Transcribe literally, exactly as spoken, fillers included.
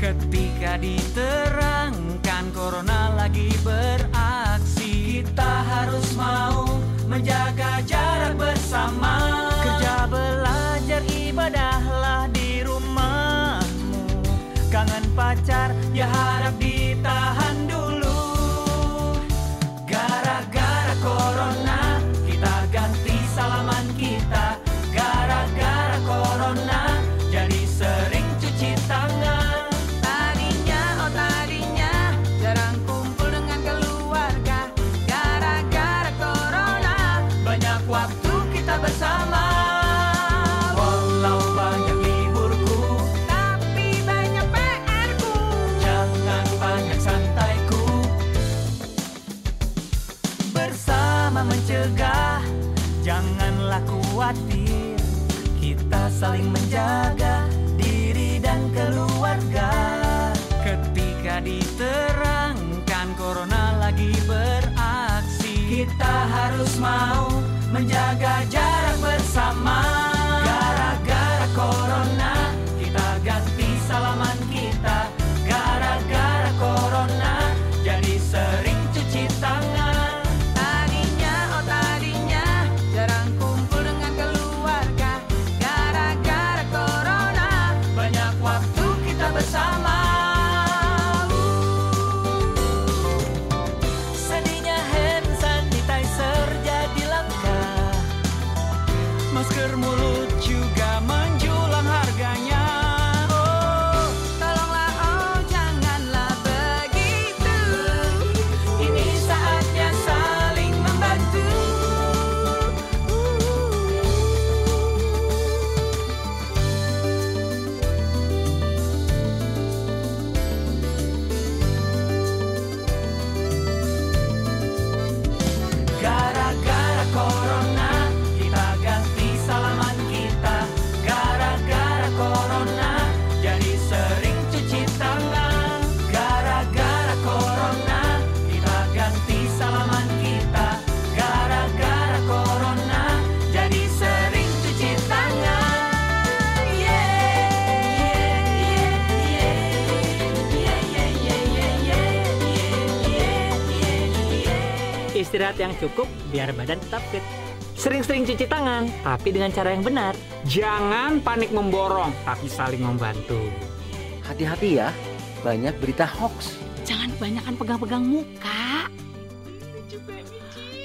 Ketika diterangkan corona lagi beraksi, kita harus mau menjaga jarak bersama. Kerja, belajar, ibadahlah di rumahmu. Kangen pacar, ya harap ditahan dulu. Gara-gara corona, kita ganti salaman kita. Gara-gara corona, jadi sering cuci tangan. Tadinya, oh tadinya, jarang kumpul dengan keluarga. Gara-gara corona, Banyak waktu kita bersama. Walau banyak liburku, tapi banyak P R-ku. jangan banyak santaiku. Bersama mencegah, janganlah khawatir. Kita saling menjaga diri dan keluarga. Ketika diterangkan corona lagi beraksi, kita harus mau menjaga jarak bersama. Gara-gara corona, kita ganti salaman kita. Gara-gara corona, jadi sering cuci tangan. Tadinya, oh tadinya, jarang kumpul dengan keluarga. Gara-gara corona, Banyak waktu kita bersama. Sedihnya hand sanitizer jadi langka. Masker mulut juga menjulang harganya. Oh, tolonglah, oh janganlah begitu. ini saatnya saling membantu. Gara-gara corona, kita ganti salaman kita. Gara-gara corona, jadi sering cuci tangan. Gara-gara corona, kita ganti salaman kita. Gara-gara corona, jadi sering cuci tangan. Yeah, yeah, yeah, yeah, yeah, yeah, yeah, yeah, yeah, yeah, yeah. Istirahat yang cukup biar badan tetap fit. Sering-sering cuci tangan, tapi dengan cara yang benar. Jangan panik memborong, tapi saling membantu. Hati-hati ya, banyak berita hoax. Jangan kebanyakan pegang-pegang muka.